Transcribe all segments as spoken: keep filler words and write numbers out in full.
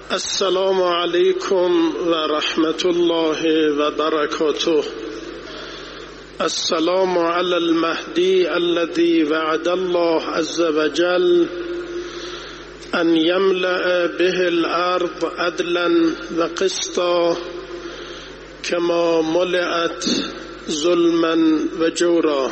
السلام علیکم و رحمت الله و برکاته. السلام علی المهدی الذي وعد الله عز وجل ان يملأ به الارض عدلا و قسطا كما ملئت ظلما و جورا.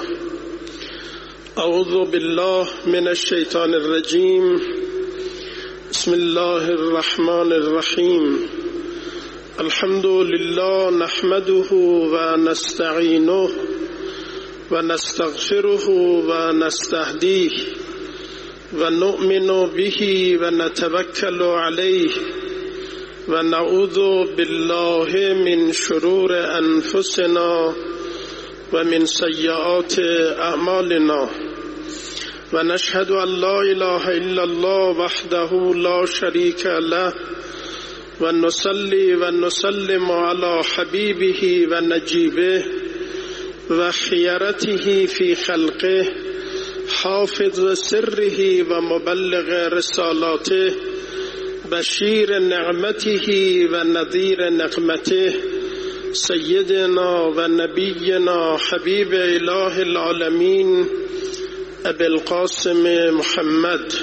اعوذ بالله من الشیطان الرجیم. بسم الله الرحمن الرحیم. الحمد لله نحمده و نستعینه و نستغفره و نستهدیه و نؤمن به و نتوکل علیه و نعوذ بالله من شرور انفسنا و من سیئات اعمالنا و نشهد ان لا اله الا الله وحده لا شریک له و نصلی و نسلم علی حبیبه و نجیبه و خیرته فی خلقه حافظ سره و مبلغ رسالاته بشیر نعمته و نذیر نقمته سیدنا و نبینا حبیب اله العالمین ابی القاسم محمد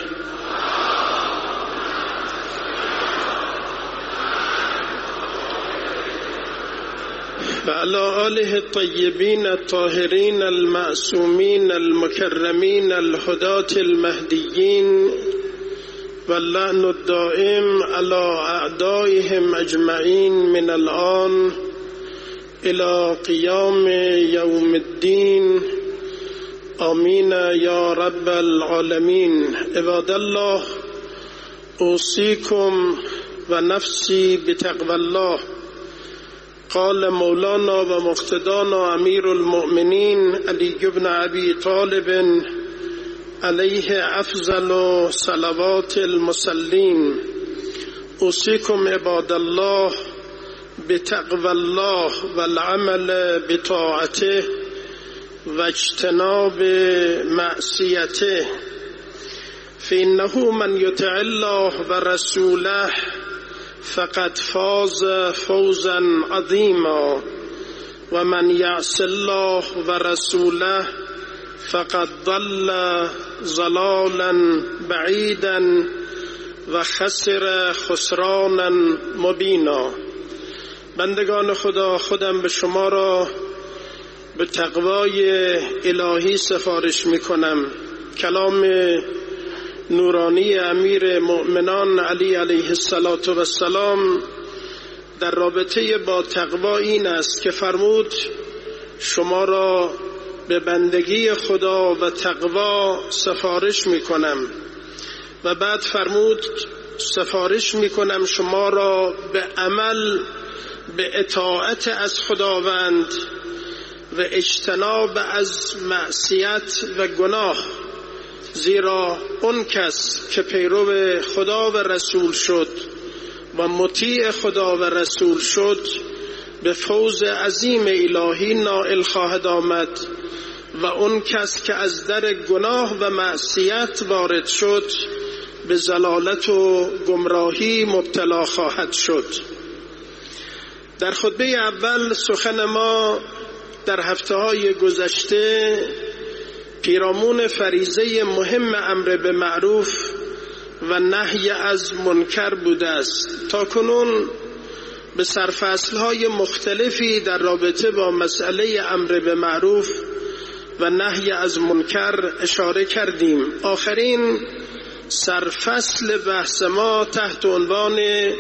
و علی آله الطیبین الطاهرین المعصومین المکرمین الهداة المهدیین و اللعن الدائم علی اعدائهم اجمعین من الآن الى قیام یوم الدین. آمین یا رب العالمین. عباد الله، اوصیکم و نفسی بتقوی الله. قال مولانا و مقتدانا امیر المؤمنین علی بن ابی طالب علیه افضل صلوات المصلین: اوصیکم عباد الله بتقوی الله و العمل بطاعته و اجتناب معصیته، فإنه من یطع الله و رسوله فقد فاز فوزا عظیما و من یعص الله و رسوله فقد ضل ضلالا بعیدا و خسر خسرانا مبینا. بندگان خدا، خودم به شما را به تقوای الهی سفارش می کنم. کلام نورانی امیر مؤمنان علی علیه السلام در رابطه با تقوا این است که فرمود شما را به بندگی خدا و تقوا سفارش می کنم و بعد فرمود سفارش می کنم شما را به عمل به اطاعت از خداوند و اجتناب از معصیت و گناه، زیرا اون کس که پیرو خدا و رسول شد و مطیع خدا و رسول شد به فوز عظیم الهی نائل خواهد آمد و اون کس که از در گناه و معصیت وارد شد به ضلالت و گمراهی مبتلا خواهد شد. در خطبه اول سخن ما در هفته‌های گذشته پیرامون فریضه مهم امر به معروف و نهی از منکر بوده است. تا کنون به سرفصل‌های مختلفی در رابطه با مسئله امر به معروف و نهی از منکر اشاره کردیم. آخرین سرفصل بحث ما تحت عنوان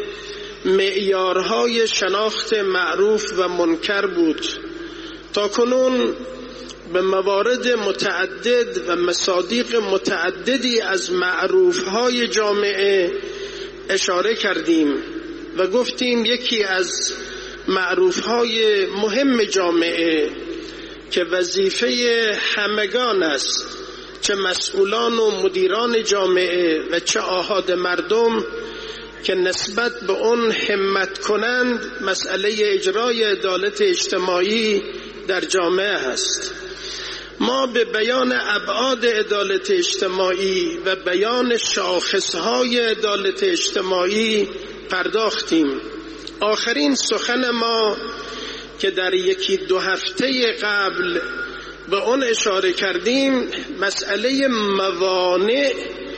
معیارهای شناخت معروف و منکر بود. تا کنون به موارد متعدد و مصادیق متعددی از معروفهای جامعه اشاره کردیم و گفتیم یکی از معروفهای مهم جامعه که وظیفه همگان است، چه مسئولان و مدیران جامعه و چه آحاد مردم که نسبت به اون همت کنند، مسئله اجرای عدالت اجتماعی در جامعه هست. ما به بیان ابعاد عدالت اجتماعی و بیان شاخصهای عدالت اجتماعی پرداختیم. آخرین سخن ما که در یکی دو هفته قبل به اون اشاره کردیم مسئله موانع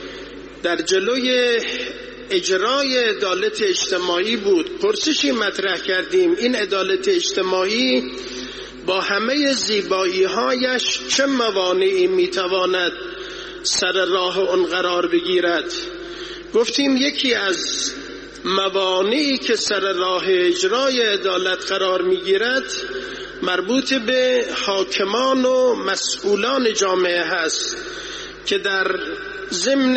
در جلوی اجرای عدالت اجتماعی بود. پرسشی مطرح کردیم این عدالت اجتماعی با همه زیبایی هایش چه موانعی میتواند سر راه اون قرار بگیرد؟ گفتیم یکی از موانعی که سر راه اجرای عدالت قرار میگیرد مربوط به حاکمان و مسئولان جامعه هست که در ضمن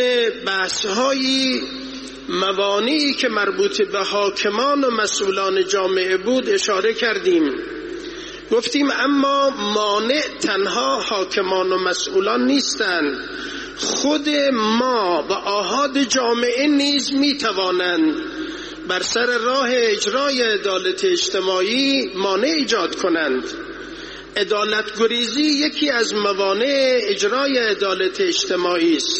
بحث‌های موانعی که مربوط به حاکمان و مسئولان جامعه بود اشاره کردیم. گفتیم اما مانع تنها حاکمان و مسئولان نیستند، خود ما و آحاد جامعه نیز می توانند بر سر راه اجرای عدالت اجتماعی مانع ایجاد کنند. عدالت گریزی یکی از موانع اجرای عدالت اجتماعی است.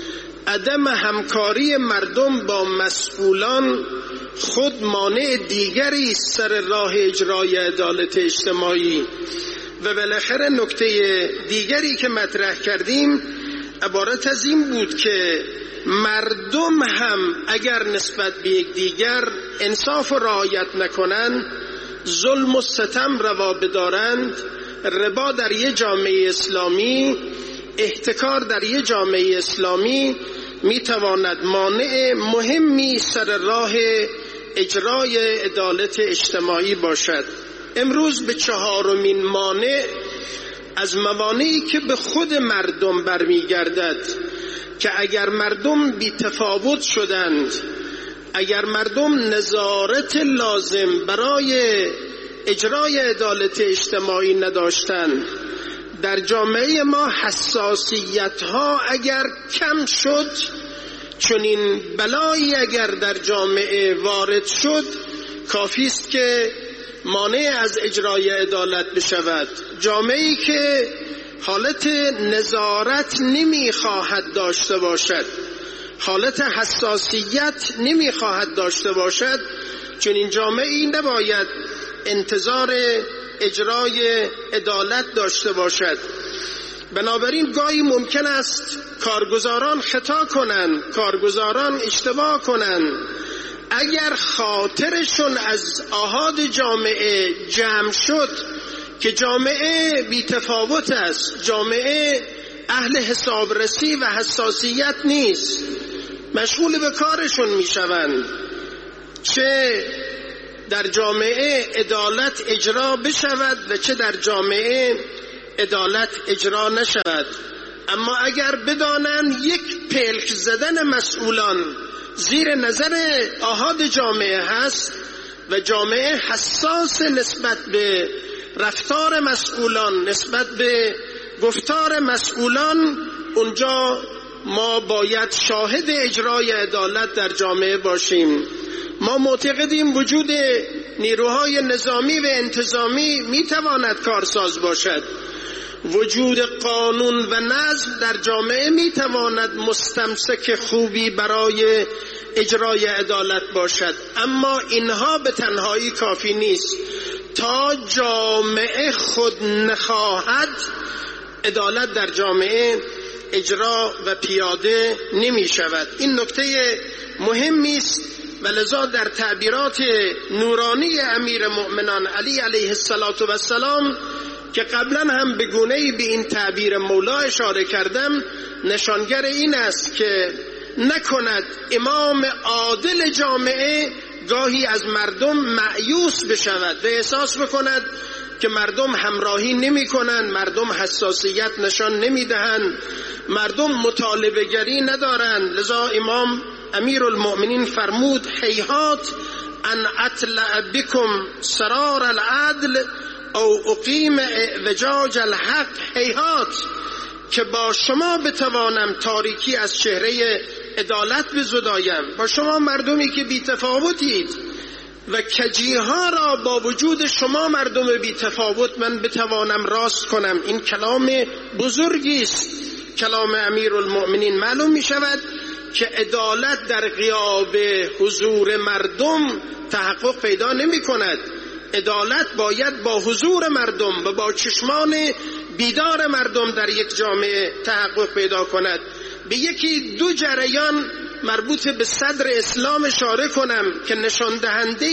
عدم همکاری مردم با مسئولان خود مانع دیگری است سر راه اجرای عدالت اجتماعی. و بالاخره نکته دیگری که مطرح کردیم عبارت از این بود که مردم هم اگر نسبت به یکدیگر انصاف و رعایت نکنند، ظلم و ستم روا بدارند، ربا در یک جامعه اسلامی، احتکار در یک جامعه اسلامی میتواند مانع مهمی سر راه اجرای عدالت اجتماعی باشد. امروز به چهارمین مانع از موانعی که به خود مردم برمیگردد که اگر مردم بی تفاوت شدند، اگر مردم نظارت لازم برای اجرای عدالت اجتماعی نداشتند، در جامعه ما حساسیت ها اگر کم شد، چون این بلایی اگر در جامعه وارد شد کافی است که مانع از اجرای عدالت بشود. جامعه‌ای که حالت نظارت نمیخواهد داشته باشد، حالت حساسیت نمیخواهد داشته باشد، چون این جامعه‌ای نباید انتظار اجرای عدالت داشته باشد. بنابراین گاهی ممکن است کارگزاران خطا کنند، کارگزاران اشتباه کنند. اگر خاطرشون از آحاد جامعه جمع شد که جامعه بی‌تفاوت است، جامعه اهل حسابرسی و حساسیت نیست، مشغول به کارشون میشوند، چه در جامعه عدالت اجرا بشود و چه در جامعه عدالت اجرا نشود. اما اگر بدانند یک پلک زدن مسئولان زیر نظر آحاد جامعه هست و جامعه حساس نسبت به رفتار مسئولان، نسبت به گفتار مسئولان، اونجا ما باید شاهد اجرای عدالت در جامعه باشیم. ما معتقدیم وجود نیروهای نظامی و انتظامی میتواند کارساز باشد، وجود قانون و نظم در جامعه میتواند مستمسک خوبی برای اجرای عدالت باشد، اما اینها به تنهایی کافی نیست. تا جامعه خود نخواهد، عدالت در جامعه اجرا و پیاده نمی شود. این نکته مهمی است و لذا در تعبیرات نورانی امیر مؤمنان علی علیه السلام که قبلا هم به گونه‌ای به این تعبیر مولا اشاره کردم، نشانگر این است که نکند امام عادل جامعه گاهی از مردم مایوس بشود و احساس بکند که مردم همراهی نمی کنند، مردم حساسیت نشان نمی دهند، مردم مطالبه گری ندارند. لذا امام امیر المؤمنین فرمود هیهات ان اطلع بکم سرار العدل او اقیم اعوجاج الحق، هیهات که با شما بتوانم تاریکی از چهره عدالت بزدایم، با شما مردمی که بی تفاوتید و کجیها را با وجود شما مردم بی تفاوت من بتوانم راست کنم. این کلام بزرگی است، کلام امیر المؤمنین. معلوم می شود که عدالت در غیاب حضور مردم تحقق پیدا نمی کند. عدالت باید با حضور مردم و با چشمان بیدار مردم در یک جامعه تحقق پیدا کند. به یکی دو جریان مربوط به صدر اسلام اشاره کنم که نشان دهنده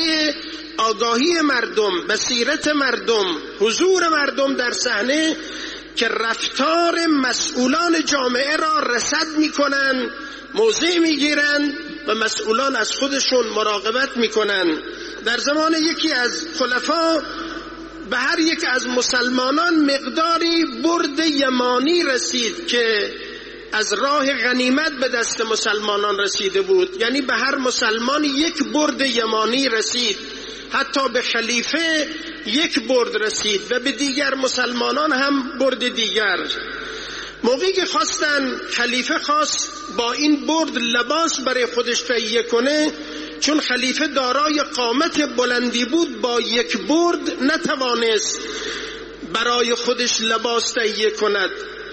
آگاهی مردم، بصیرت مردم، حضور مردم در صحنه که رفتار مسئولان جامعه را رصد میکنن، موضع میگیرن و مسئولان از خودشون مراقبت میکنن. در زمان یکی از خلفا به هر یک از مسلمانان مقداری برد یمانی رسید که از راه غنیمت به دست مسلمانان رسیده بود، یعنی به هر مسلمان یک برد یمانی رسید، حتی به خلیفه یک برد رسید و به دیگر مسلمانان هم برد دیگر. موقعی که خواستن، خلیفه خواست با این برد لباس برای خودش تهیه کنه، چون خلیفه دارای قامت بلندی بود با یک برد نتوانست برای خودش لباس تهیه کند.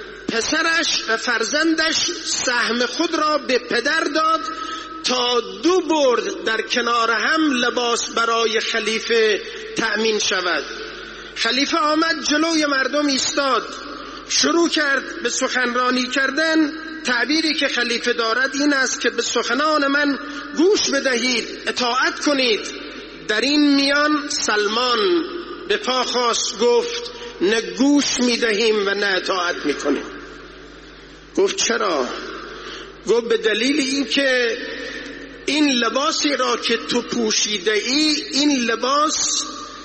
پسرش و فرزندش سهم خود را به پدر داد تا دو برد در کنار هم لباس برای خلیفه تأمین شود. خلیفه آمد جلوی مردم ایستاد، شروع کرد به سخنرانی کردن. تعبیری که خلیفه دارد این است که به سخنان من گوش بدهید، اطاعت کنید. در این میان سلمان به پا خواست، گفت نه گوش میدهیم و نه اطاعت میکنیم. گفت چرا؟ گفت به دلیل این که این لباسی را که تو پوشیده ای، این لباس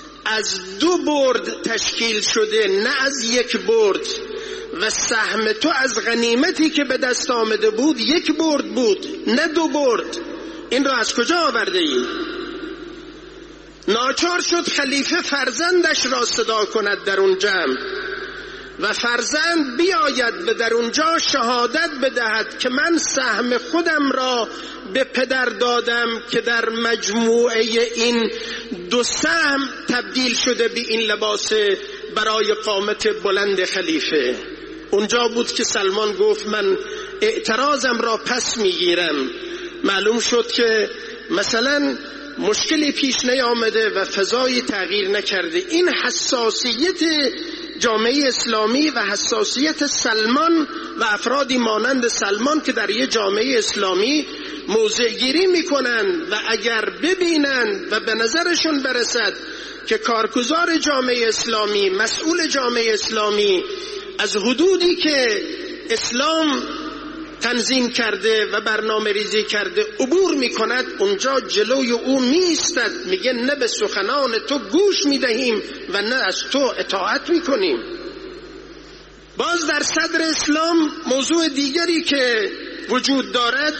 از دو برد تشکیل شده نه از یک برد، و سهم تو از غنیمتی که به دست آمده بود یک برد بود نه دو برد. این را از کجا آورده ای؟ ناچار شد خلیفه فرزندش را صدا کند در اون جمع و فرزند بیاید به در اونجا شهادت بدهد که من سهم خودم را به پدر دادم که در مجموعه این دو سهم تبدیل شده به این لباس برای قامت بلند خلیفه. اونجا بود که سلمان گفت من اعتراضم را پس میگیرم. معلوم شد که مثلا مشکلی پیش نیامده و فضای تغییر نکرده. این حساسیت جامعه اسلامی و حساسیت سلمان و افرادی مانند سلمان که در یه جامعه اسلامی موضع گیری میکنن و اگر ببینن و به نظرشون برسد که کارگزار جامعه اسلامی، مسئول جامعه اسلامی از حدودی که اسلام تنظیم کرده و برنامه ریزی کرده عبور میکند، اونجا جلوی او میستد، میگه نه به سخنان تو گوش میدهیم و نه از تو اطاعت میکنیم. باز در صدر اسلام موضوع دیگری که وجود دارد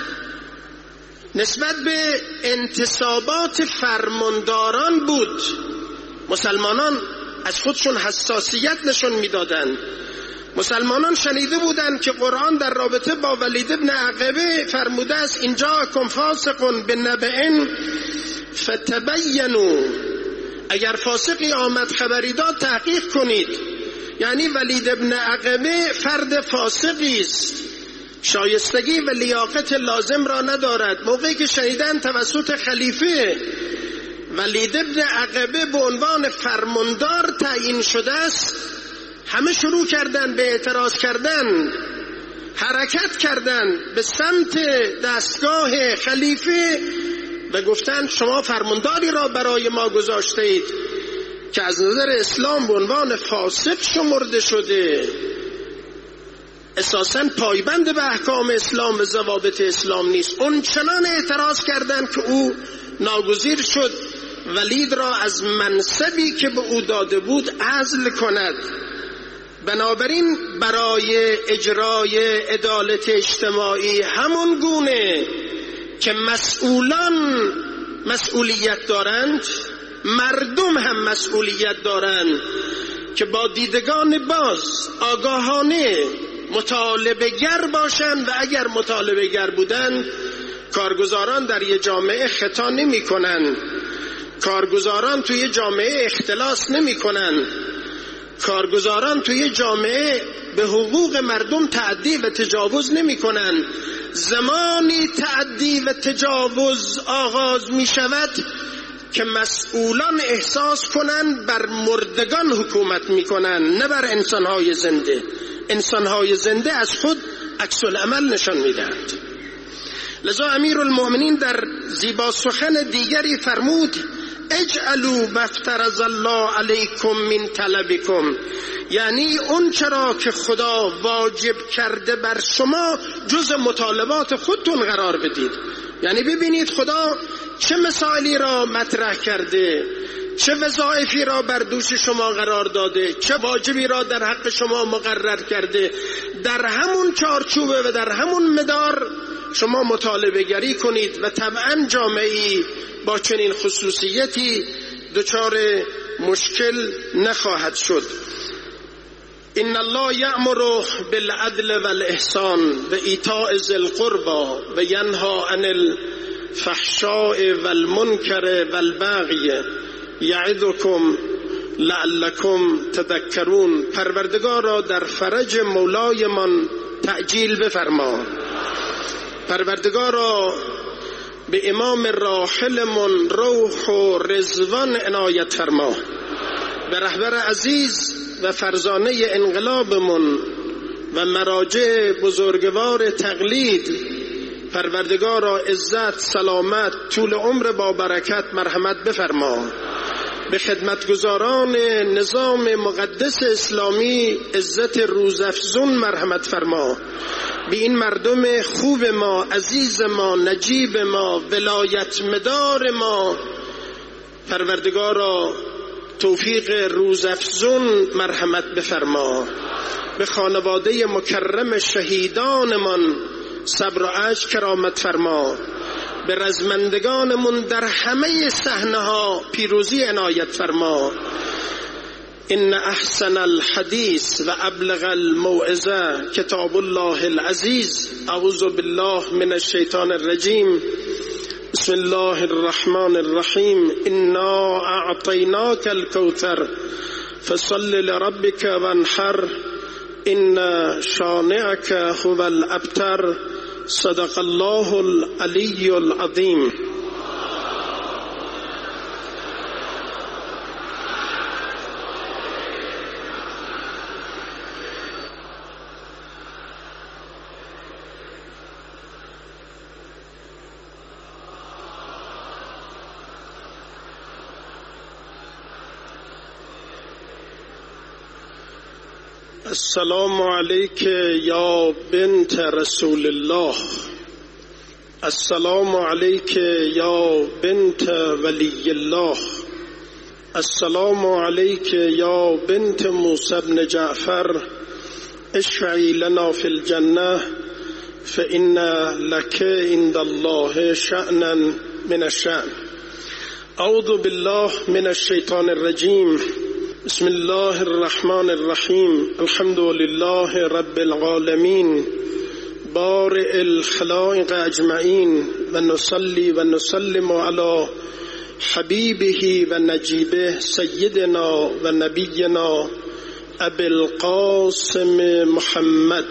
نسبت به انتصابات فرمانداران بود. مسلمانان از خودشون حساسیت نشون میدادند. مسلمانان شنیده بودند که قرآن در رابطه با ولید ابن عقبه فرموده است این جاءکم فاسق بنبأ فتبینوا، اگر فاسقی آمد خبری داد تحقیق کنید. یعنی ولید ابن عقبه فرد فاسقی است، شایستگی و لیاقت لازم را ندارد. موقعی که شنیدن توسط خلیفه ولید ابن عقبه به عنوان فرماندار تعیین شده است، همه شروع کردن به اعتراض کردن، حرکت کردن به سمت دستگاه خلیفه و گفتند شما فرمانداری را برای ما گذاشته اید که از نظر اسلام به عنوان فاسق شمرده شده، اساساً پایبند به احکام اسلام و ضوابط اسلام نیست. اون چنان اعتراض کردند که او ناگزیر شد ولید را از منصبی که به او داده بود عزل کند. بنابراین برای اجرای عدالت اجتماعی همون گونه که مسئولان مسئولیت دارند، مردم هم مسئولیت دارند که با دیدگان باز آگاهانه مطالبه گر باشند و اگر مطالبه گر بودند کارگزاران در یه جامعه خطا نمی کنند، کارگزاران توی جامعه اختلاس نمی کنند. کارگزاران توی جامعه به حقوق مردم تعدی و تجاوز نمی کنن. زمانی تعدی و تجاوز آغاز می شود که مسئولان احساس کنن بر مردگان حکومت می کنن، نه بر انسانهای زنده. انسانهای زنده از خود عکس العمل نشان می دهند. لذا امیرالمؤمنین در زیبا سخن دیگری فرمود اجعلوا ما افترض الله علیکم من طلبکم، یعنی اون چرا که خدا واجب کرده بر شما جز مطالبات خودتون قرار بدید. یعنی ببینید خدا چه مسائلی را مطرح کرده، چه وظایفی را بر دوش شما قرار داده، چه واجبی را در حق شما مقرر کرده. در همون چارچوبه و در همون مدار شما مطالبه گری کنید و طبعا جامعه‌ای با چنین خصوصیتی دچار مشکل نخواهد شد. ان الله یأمر بالعدل والاحسان و ایتاء ذی القربى و ینهی عن الفحشاء والمنکر والبغی یعظکم لعلکم تذکرون. پروردگارا در فرج مولایمان تعجیل بفرما. پروردگارا به امام راحلمون روح و رضوان عنایت فرما. به رهبر عزیز و فرزانه انقلابمون و مراجع بزرگوار تقلید پروردگارا عزت، سلامت، طول عمر با برکت مرحمت بفرما. به خدمتگزاران نظام مقدس اسلامی عزت روزافزون مرحمت فرما. به این مردم خوب ما، عزیز ما، نجیب ما، ولایت مدار ما پروردگارا توفیق روزافزون مرحمت بفرما. به خانواده مکرم شهیدانمان صبر و اجر کرامت فرما. به رزمندگانمون در همه صحنه‌ها پیروزی عنایت فرما. ان احسن الحدیث و ابلغ الموعظه کتاب الله العزیز. اعوذ بالله من الشیطان الرجیم. بسم الله الرحمن الرحیم. انا اعطیناک الکوثر فصل لربک وانحر ان شانئک هو الابتر. صدق الله العلی العظیم. السلام علیک یا بنت رسول الله. السلام علیک یا بنت ولی الله. السلام علیک یا بنت موسی بن جعفر. اشفعی لنا فی الجنه فإن لك عند الله شأنا من الشأن. اعوذ بالله من الشیطان الرجیم. بسم الله الرحمن الرحیم. الحمد لله رب العالمین بارئ الخلائق اجمعین و نصلی و نسلم علی حبیبه و نجیبه سیدنا و نبینا ابی القاسم محمد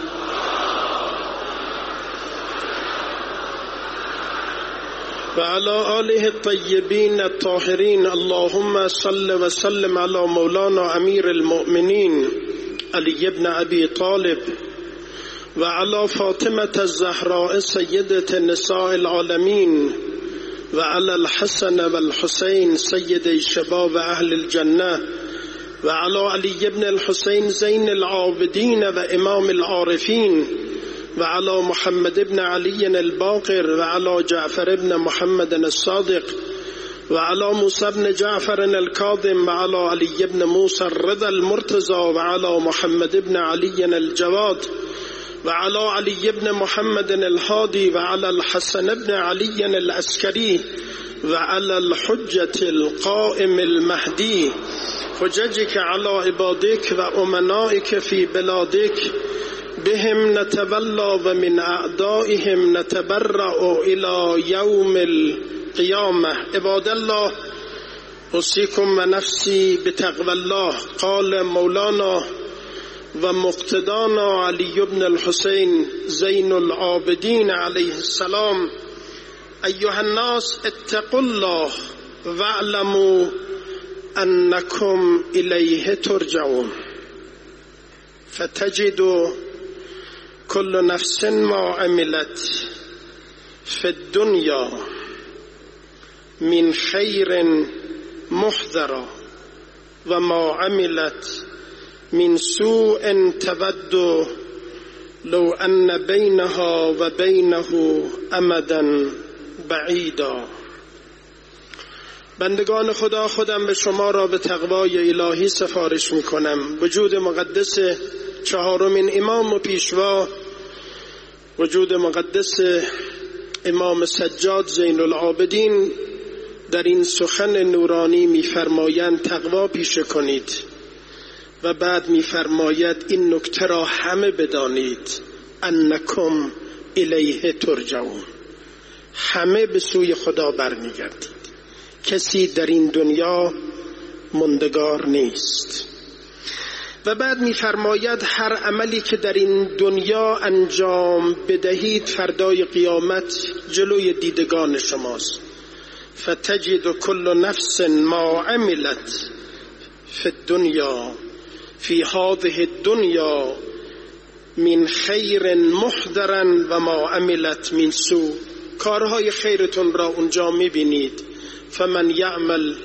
و علی آله الطیبین الطاهرین. اللهم صل و سلم علی مولانا امیر المؤمنین علی ابن ابی طالب و علی فاطمة الزهراء سیدة نساء العالمین و علی الحسن و الحسین سید شباب اهل الجنه و علی علی ابن الحسین زین العابدین و امام العارفین و علی محمد ابن علی الباقر و علی جعفر ابن محمد الصادق و علی موسی ابن جعفر الكاظم و علی علی ابن موسی الرضا المرتضى و علی محمد ابن علی الجواد و علی علی ابن محمد الهادی و علی الحسن ابن علی العسکری و علی الحجة القائم المهدی. حججك على عبادك و امنائك في بلادك بهم نتولى و من اعدائهم نتبرأ الى یوم القیامه. عباد الله، اوصیکم و نفسی بتقوى الله. قال مولانا و مقتدانا علی بن الحسین زین العابدین علیه السلام: ایها الناس اتقوا الله واعلموا انکم الیه ترجعون. فتجد كل نفس ما عملت في الدنيا من خير محضرا وما عملت من سوء تود لو أن بينها وبينه أمدا بعيدا. بندگان خدا، خودم به شما را به تقوای الهی سفارش می کنم. وجود مقدس چهارمین امام و پیشوا، وجود مقدس امام سجاد زین العابدین، در این سخن نورانی می‌فرمایند تقوا پیشه کنید و بعد می‌فرماید این نکته را همه بدانید: انکم الیه ترجعون. همه به سوی خدا برمیگردید. کسی در این دنیا ماندگار نیست. و بعد می‌فرماید هر عملی که در این دنیا انجام بدهید فردای قیامت جلوی دیدگان شماست. فتجد كل نفس ما عملت في الدنيا في هذه الدنيا من خیر محضرا و ما عملت من سوء. کارهای خیرتون را اونجا میبینید. فمن یعمل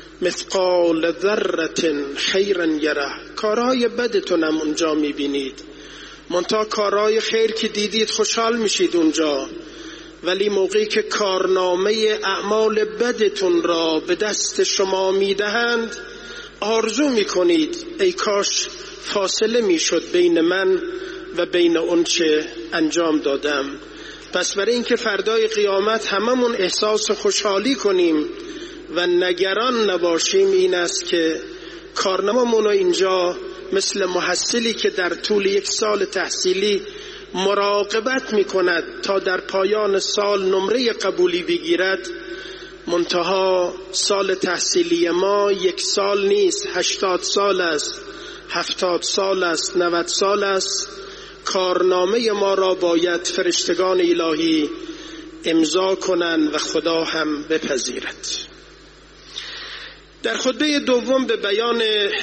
مثقال ذره خیرا یره. کارهای بدتون هم اونجا میبینید. منتها کارهای خیر که دیدید خوشحال میشید اونجا، ولی موقعی که کارنامه اعمال بدتون را به دست شما میدهند آرزو میکنید ای کاش فاصله میشد بین من و بین اون چه انجام دادم. پس برای اینکه فردای قیامت هممون احساس خوشحالی کنیم و نگران نباشیم، این است که کارنامه‌مون رو اینجا مثل محصلی که در طول یک سال تحصیلی مراقبت میکند تا در پایان سال نمره قبولی بگیرد، منتها سال تحصیلی ما یک سال نیست، هشتاد سال است، هفتاد سال است، نود سال است. کارنامه ما را باید فرشتگان الهی امضا کنند و خدا هم بپذیرد. در خطبه دوم به بیان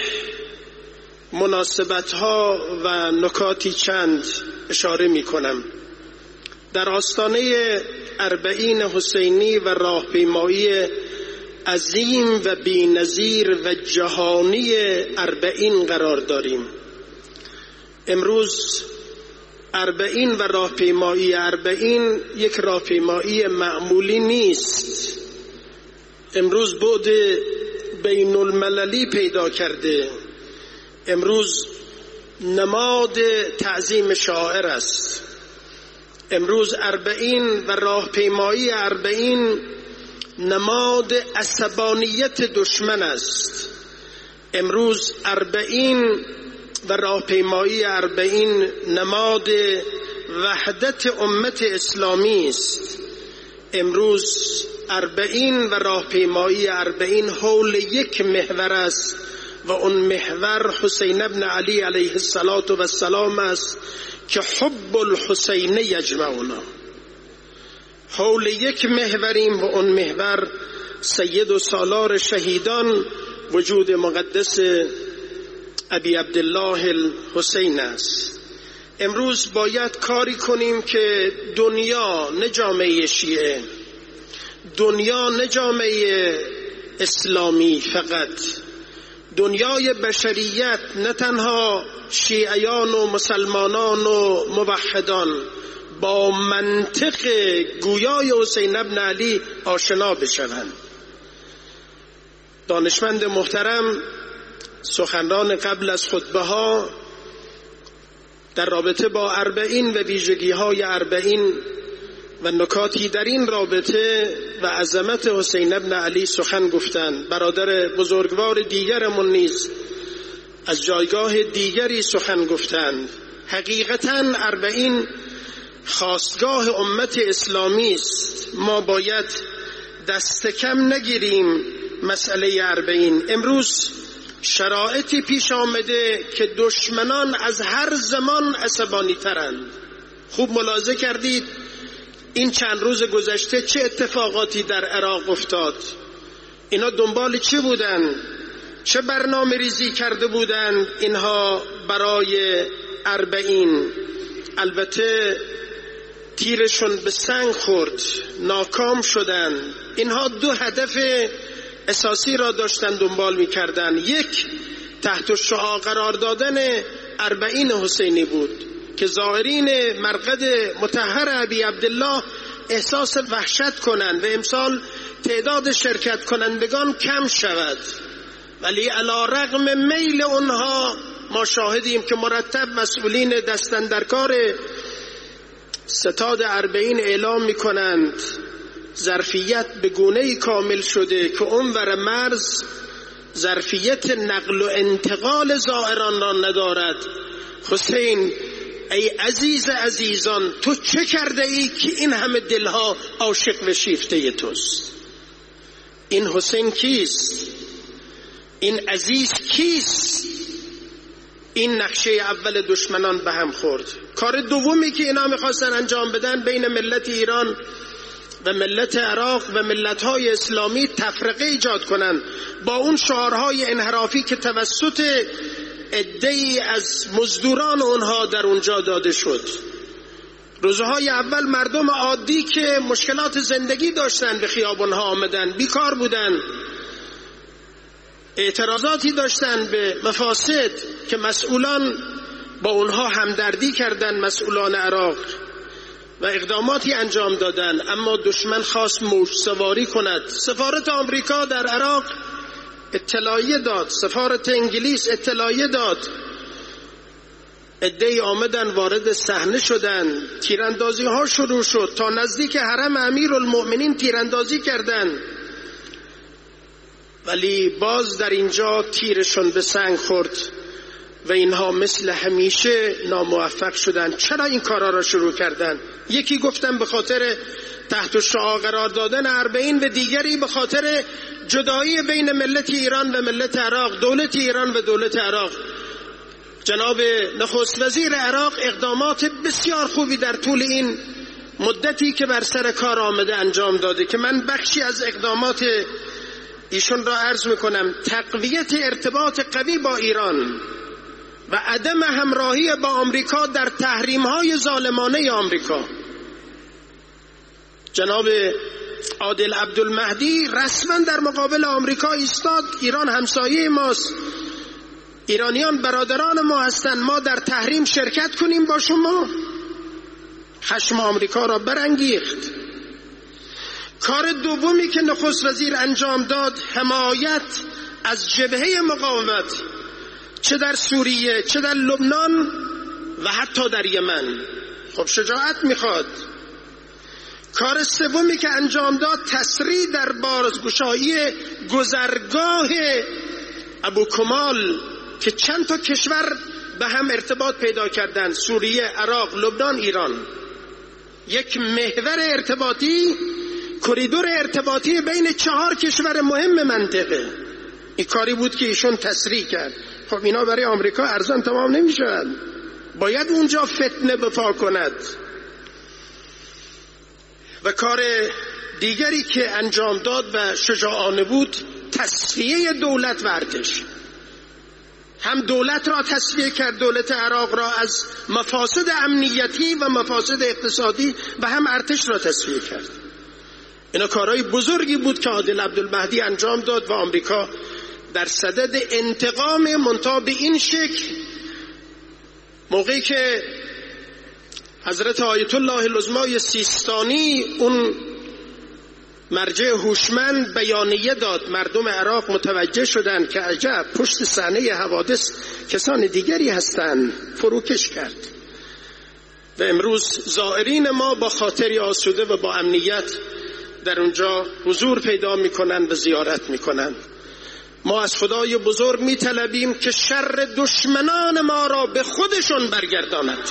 مناسبت‌ها و نکاتی چند اشاره می‌کنم. در آستانه اربعین حسینی و راهپیمایی عظیم و بی‌نظیر و جهانی اربعین قرار داریم. امروز اربعین و راهپیمایی اربعین یک راهپیمایی معمولی نیست. امروز بعد بین المللی پیدا کرده. امروز نماد تعظیم شاعر است. امروز اربعین و راهپیمایی اربعین نماد عصبانیت دشمن است. امروز اربعین و راهپیمایی اربعین نماد وحدت امت اسلامی است. امروز اربعین و راهپیمایی اربعین حول یک محور است و اون محور حسین ابن علی علیه السلام است که حب الحسین یجمعنا. حول یک محوریم و اون محور سید و سالار شهیدان وجود مقدس ابی عبدالله الحسین است. امروز باید کاری کنیم که دنیا، نه جامعه شیعه، دنیا نه جامعه اسلامی فقط، دنیای بشریت، نه تنها شیعیان و مسلمانان و موحدان، با منطق گویای حسین ابن علی آشنا بشوند. دانشمند محترم سخنران قبل از خطبه ها در رابطه با اربعین و ویژگی های اربعین و نکاتی در این رابطه و عظمت حسین ابن علی سخن گفتند. برادر بزرگوار دیگرمون نیز از جایگاه دیگری سخن گفتند. حقیقتاً اربعین خاستگاه امت اسلامی است. ما باید دست کم نگیریم مسئله اربعین. امروز شرایطی پیش آمده که دشمنان از هر زمان عصبانی ترند. خوب ملاحظه کردید این چند روز گذشته چه اتفاقاتی در عراق افتاد. اینا دنبال چه بودن؟ چه برنامه ریزی کرده بودند اینها برای اربعین؟ البته تیرشون به سنگ خورد، ناکام شدن. اینها دو هدف اساسی را داشتن دنبال می‌کردند. یک، تحت شعاع قرار دادن اربعین حسینی بود که زائرین مرقد مطهر ابی عبدالله احساس وحشت کنند و امسال تعداد شرکت کنندگان کم شود. ولی علی رغم میل اونها ما شاهدیم که مرتب مسئولین دستاندرکار ستاد اربعین اعلام میکنند ظرفیت به گونه‌ای کامل شده که اونور مرز ظرفیت نقل و انتقال زائران را ندارد. حسین ای عزیز عزیزان، تو چه کرده ای که این همه دلها عاشق و شیفته توست؟ این حسین کیست؟ این عزیز کیست؟ این نقشه اول دشمنان به هم خورد. کار دومی که اینا میخواستن انجام بدن بین ملت ایران و ملت عراق و ملت‌های اسلامی تفرقه ایجاد کنن با اون شعارهای انحرافی که توسط عده‌ای از مزدوران اونها در اونجا داده شد. روزهای اول مردم عادی که مشکلات زندگی داشتن به خیابان‌ها آمدن، بیکار بودن، اعتراضاتی داشتن به مفاسد که مسئولان با اونها همدردی کردن، مسئولان عراق، و اقداماتی انجام دادن. اما دشمن خواست موج سواری کند. سفارت آمریکا در عراق اطلاعیه داد، سفارت انگلیس اطلاعیه داد، عده‌ای آمدن وارد صحنه شدن، تیراندازی ها شروع شد، تا نزدیک حرم امیرالمؤمنین تیراندازی کردند. ولی باز در اینجا تیرشون به سنگ خورد و اینها مثل همیشه ناموفق شدن. چرا این کارا را شروع کردن؟ یکی گفتن به خاطر تحت شعاع قرار دادن اربعین و دیگری به خاطر جدایی بین ملت ایران و ملت عراق، دولت ایران و دولت عراق. جناب نخست وزیر عراق اقدامات بسیار خوبی در طول این مدتی که بر سر کار آمده انجام داده که من بخشی از اقدامات ایشون را عرض میکنم. تقویت ارتباط قوی با ایران و عدم همراهی با آمریکا در تحریم‌های ظالمانه آمریکا. جناب عادل عبدالمهدی رسما در مقابل آمریکا ایستاد. ایران همسایه ماست، ایرانیان برادران ما هستند، ما در تحریم شرکت کنیم با شما؟ خشم آمریکا را برانگیخت. کار دومی که نخست وزیر انجام داد حمایت از جبهه مقاومت، چه در سوریه، چه در لبنان و حتی در یمن. خب شجاعت میخواد. کار سومی که انجام داد تسریع در بازگشایی گذرگاه ابو کمال که چند تا کشور به هم ارتباط پیدا کردن، سوریه، عراق، لبنان، ایران. یک محور ارتباطی، کریدور ارتباطی بین چهار کشور مهم منطقه. این کاری بود که ایشون تسریع کرد. خب اینا برای آمریکا ارزان تمام نمیشد، باید اونجا فتنه بپا کند. و کار دیگری که انجام داد و شجاعانه بود تصفیه دولت و ارتش. هم دولت را تصفیه کرد، دولت عراق را، از مفاسد امنیتی و مفاسد اقتصادی، و هم ارتش را تصفیه کرد. اینا کارهای بزرگی بود که عادل عبدالمهدی انجام داد و آمریکا در صدد انتقام منتها به این شکل. موقعی که حضرت آیت الله العظمای سیستانی اون مرجع هوشمند بیانیه داد، مردم عراق متوجه شدند که عجب پشت صحنه حوادث کسان دیگری هستند، فروکش کرد. و امروز زائرین ما با خاطری آسوده و با امنیت در اونجا حضور پیدا میکنن و زیارت میکنن. ما از خدای بزرگ میطلبیم که شر دشمنان ما را به خودشون برگرداند.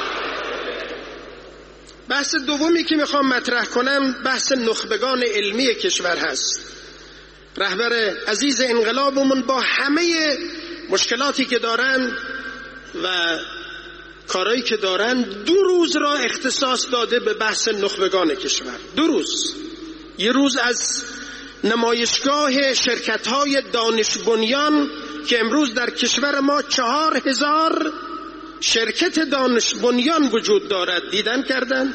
بحث دومی که میخوام مطرح کنم بحث نخبگان علمی کشور هست. رهبر عزیز انقلابمون با همه مشکلاتی که دارن و کارهایی که دارن دو روز را اختصاص داده به بحث نخبگان کشور. دو روز. یه روز از نمایشگاه شرکت‌های دانش بنیان که امروز در کشور ما چهار هزار شرکت دانش بنیان وجود دارد دیدن کردن.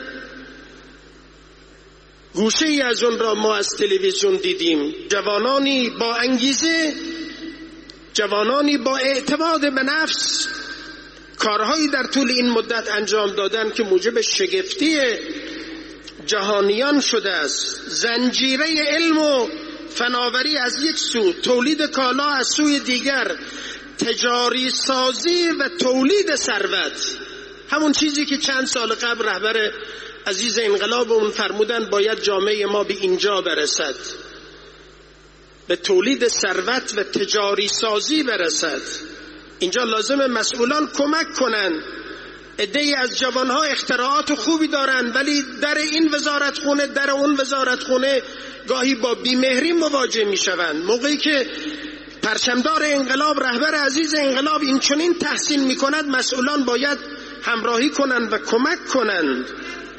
گوشه ای از اون را ما از تلویزیون دیدیم. جوانانی با انگیزه، جوانانی با اعتماد به نفس کارهایی در طول این مدت انجام دادن که موجب شگفتی جهانیان شده است. زنجیره علم و فناوری از یک سو، تولید کالا از سوی دیگر، تجاری سازی و تولید ثروت، همون چیزی که چند سال قبل رهبر عزیز انقلابمون فرمودن باید جامعه ما به اینجا برسد، به تولید ثروت و تجاری سازی برسد. اینجا لازم مسئولان کمک کنن. عده‌ای از جوانها اختراعات خوبی دارن ولی در این وزارتخونه در اون وزارتخونه گاهی با بیمهری مواجه میشوند. موقعی که پرچمدار انقلاب، رهبر عزیز انقلاب این چنین تحسین میکند، مسئولان باید همراهی کنند و کمک کنند.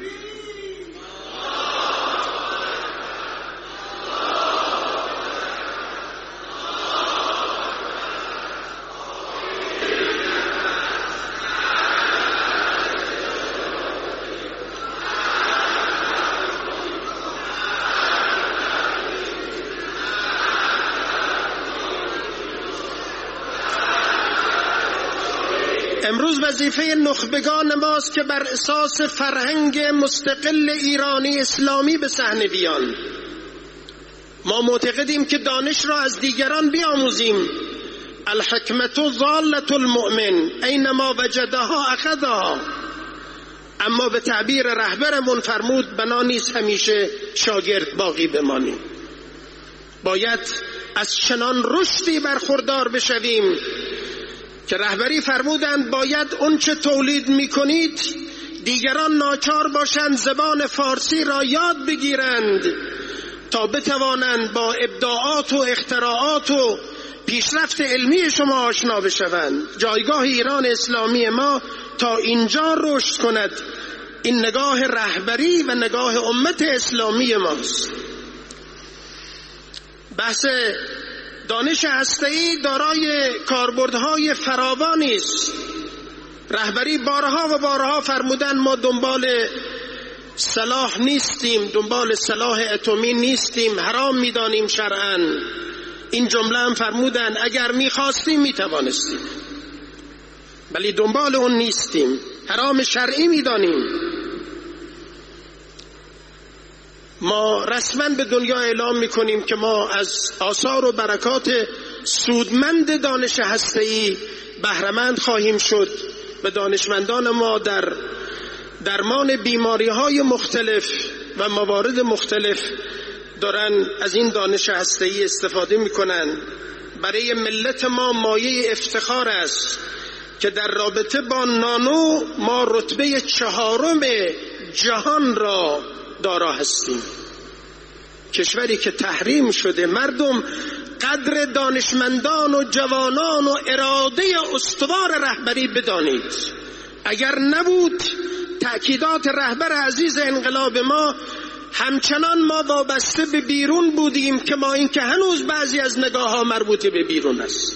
امروز وظیفه نخبگان ماست که بر اساس فرهنگ مستقل ایرانی اسلامی به صحنه بیان. ما معتقدیم که دانش را از دیگران بیاموزیم. الحکمت ضالة المؤمن اینما وجدها اخذها. اما به تعبیر رهبرمون فرمود بنا نیست همیشه شاگرد باقی بمانیم. باید از چنان رشدی برخوردار بشویم که رهبری فرمودند باید اون چه تولید میکنید دیگران ناچار باشند زبان فارسی را یاد بگیرند تا بتوانند با ابداعات و اختراعات و پیشرفت علمی شما آشنا بشوند. جایگاه ایران اسلامی ما تا اینجا رشد کند. این نگاه رهبری و نگاه امت اسلامی ماست. بحث دانش هسته‌ای دارای کاربردهای فراوانی است. رهبری بارها و بارها فرمودن ما دنبال سلاح نیستیم، دنبال سلاح اتمی نیستیم، حرام می‌دانیم شرعاً. این جمله هم فرمودن اگر می‌خواستیم می‌توانستیم، ولی دنبال اون نیستیم، حرام شرعی می‌دانیم. ما رسما به دنیا اعلام میکنیم که ما از آثار و برکات سودمند دانش هسته‌ای بهره‌مند خواهیم شد و دانشمندان ما در درمان بیماری‌های مختلف و موارد مختلف دارن از این دانش هسته‌ای استفاده میکنن. برای ملت ما مایه افتخار است که در رابطه با نانو ما رتبه چهارم جهان را دارا هستیم. کشوری که تحریم شده. مردم قدر دانشمندان و جوانان و اراده استوار رهبری بدانید. اگر نبود تأکیدات رهبر عزیز انقلاب ما، همچنان ما وابسته به بیرون بودیم که ما این که هنوز بعضی از نگاه ها مربوط به بیرون است.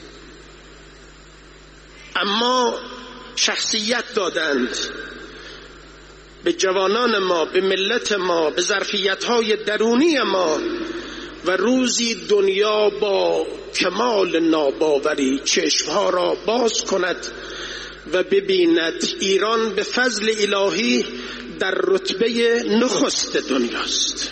اما شخصیت دادند به جوانان ما، به ملت ما، به ظرفیت‌های درونی ما و روزی دنیا با کمال ناباوری چشمها را باز کند و ببیند ایران به فضل الهی در رتبه نخست دنیاست.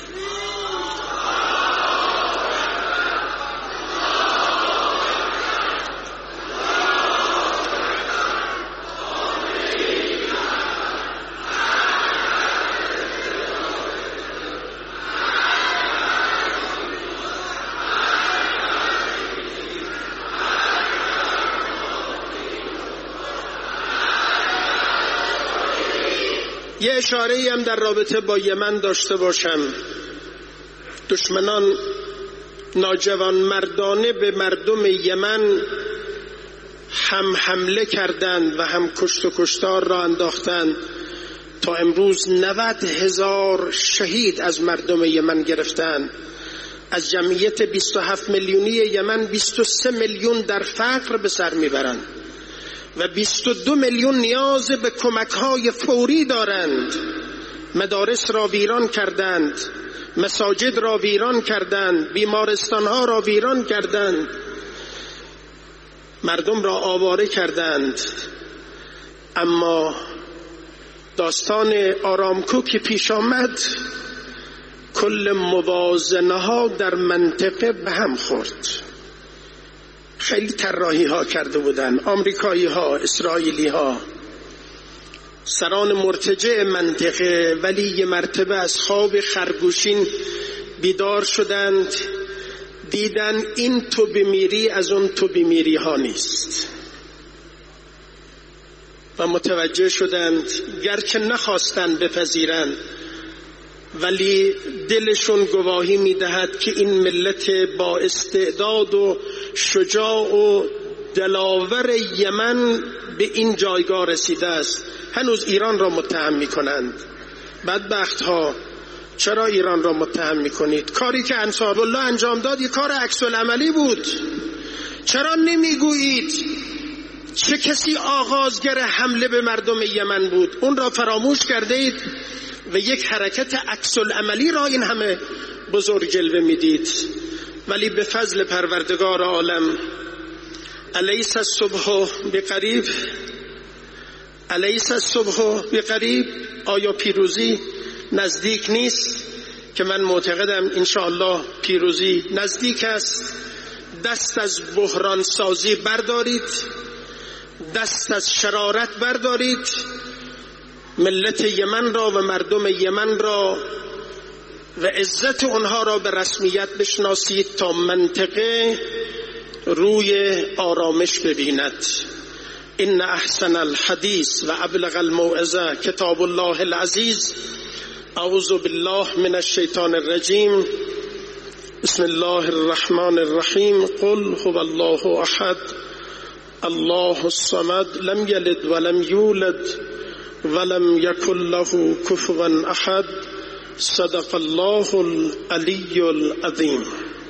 یه اشاره‌ای هم در رابطه با یمن داشته باشم. دشمنان ناجوان مردانه به مردم یمن هم حمله کردند و هم کشت و کشتار را انداختند. تا امروز نود هزار شهید از مردم یمن گرفتند. از جمعیت بیست و هفت میلیونی یمن بیست و سه میلیون در فقر به سر میبرند و بیست و دو میلیون نیاز به کمک‌های فوری دارند. مدارس را ویران کردند، مساجد را ویران کردند، بیمارستانها را ویران کردند، مردم را آواره کردند. اما داستان آرامکو که پیش آمد، کل موازنه ها در منطقه به هم خورد. خیلی طراحی ها کرده بودن، آمریکایی ها، اسرائیلی ها، سران مرتجع منطقه، ولی یه مرتبه از خواب خرگوشین بیدار شدند، دیدن این تو بمیری از اون تو بمیری ها نیست و متوجه شدند گرچه نخواستند بپذیرند ولی دلشون گواهی میدهد که این ملت با استعداد و شجاع و دلاور یمن به این جایگاه رسیده است. هنوز ایران را متهم میکنند. بدبخت ها، چرا ایران را متهم میکنید؟ کاری که انصارالله انجام داد یک کار عکس العملی بود. چرا نمیگویید چه کسی آغازگر حمله به مردم یمن بود؟ اون را فراموش کرده اید و یک حرکت عکس العملی را این همه بزرگ جلوه میدید. ولی به فضل پروردگار عالم، الیس الصبح بقریب، الیس الصبح بقریب، آیا پیروزی نزدیک نیست؟ که من معتقدم انشاءالله پیروزی نزدیک است. دست از بحران سازی بردارید، دست از شرارت بردارید، ملت یمن را و مردم یمن را و عزت اونها را به رسمیت بشناسید تا منطقه روی آرامش ببیند. ان احسن الحدیث و ابلغ الموعظه کتاب الله العزیز. اعوذ بالله من الشیطان الرجیم. بسم الله الرحمن الرحیم. قل هو الله احد الله الصمد لم یلد ولم یولد ولم یکن له کفوا احد. صدق الله العلی العظیم.